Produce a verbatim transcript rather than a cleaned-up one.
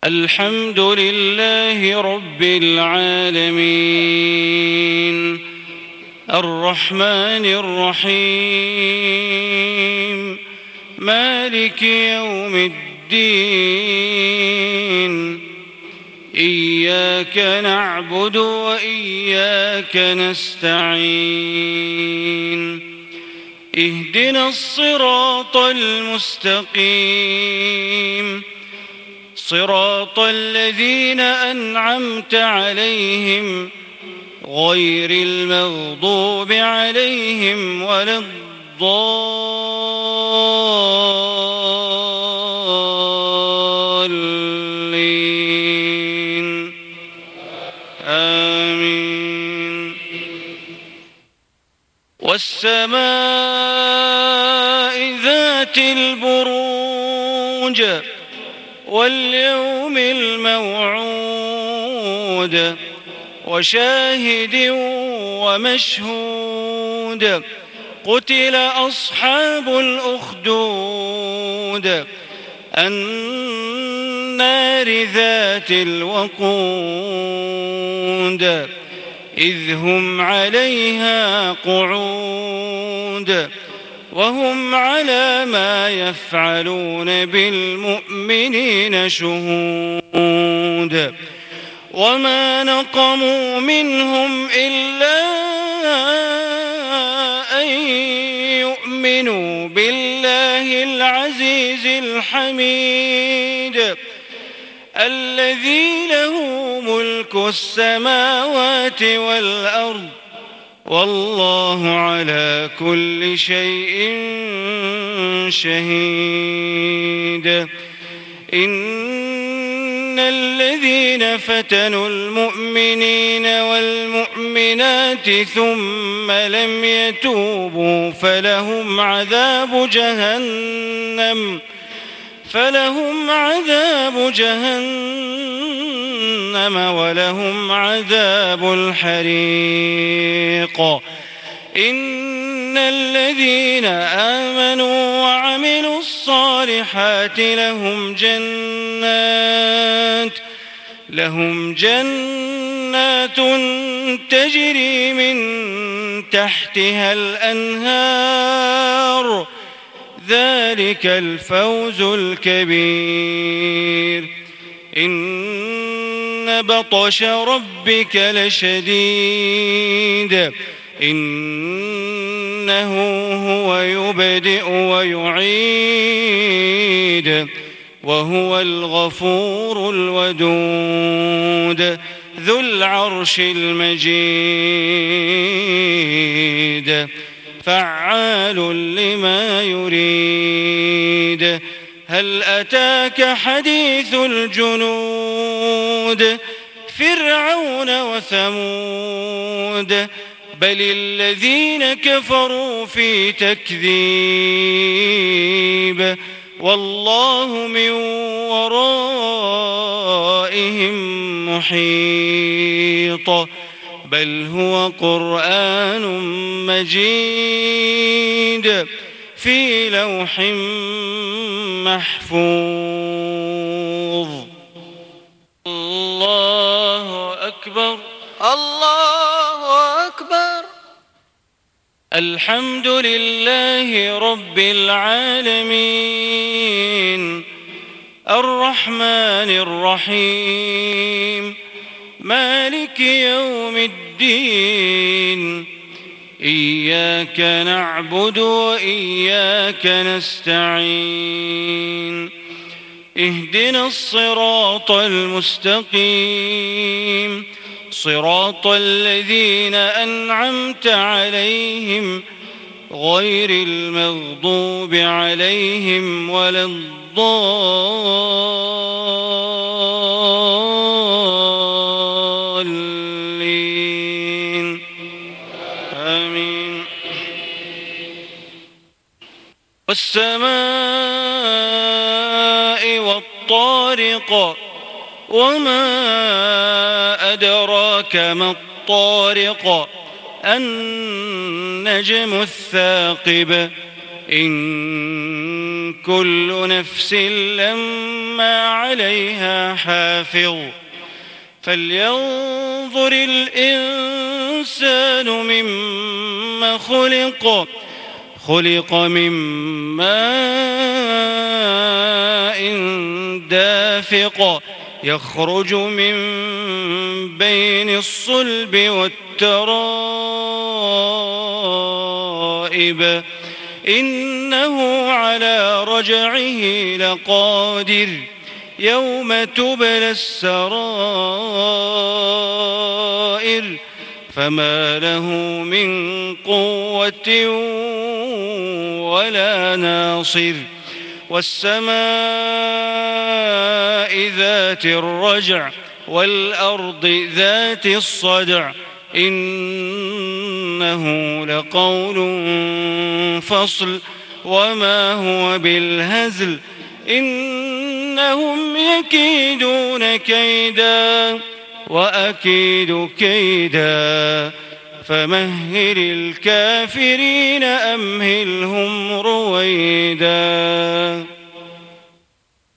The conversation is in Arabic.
الحمد لله رب العالمين الرحمن الرحيم مالك يوم الدين إياك نعبد وإياك نستعين اهدنا الصراط المستقيم صراط الذين أنعمت عليهم غير المغضوب عليهم ولا الضالين آمين. والسماء ذات البروج واليوم الموعود وشاهد ومشهود قتل أصحاب الأخدود النار ذات الوقود إذ هم عليها قعود وهم على ما يفعلون بالمؤمنين شهود وما نقموا منهم إلا أن يؤمنوا بالله العزيز الحميد الذي له ملك السماوات والأرض والله على كل شيء شهيد. إن الذين فتنوا المؤمنين والمؤمنات ثم لم يتوبوا فلهم عذاب جهنم فلهم عذاب جهنم ولهم عذاب الحريق. إن الذين آمنوا وعملوا الصالحات لهم جنات لهم جنات تجري من تحتها الأنهار ذلك الفوز الكبير. إن بطش ربك لشديد إنه هو يبدئ ويعيد وهو الغفور الودود ذو العرش المجيد فعال لما يريد. هل أتاك حديث الجنود فرعون وثمود بل الذين كفروا في تكذيب والله من ورائهم محيط بل هو قرآن مجيد في لوح محفوظ. الله أكبر الله أكبر. الحمد لله رب العالمين الرحمن الرحيم مالك يوم الدين إياك نعبد وإياك نستعين اهدنا الصراط المستقيم صراط الذين أنعمت عليهم غير المغضوب عليهم ولا الضالين آمين. والسماء والطارق وما أدراك ما الطارق النجم الثاقب إن كل نفس لما عليها حافظ فلينظر الإنسان مما خلق خلق من ماء دافق يخرج من بين الصلب والترائب إنه على رجعه لقادر يوم تبلى السرائر فما له من قوة ولا ناصر والسماء ذات الرجع والأرض ذات الصدع إنه لقول فصل وما هو بالهزل إنهم يكيدون كيدا وأكيد كيدا فمهل الكافرين أمهلهم رويدا.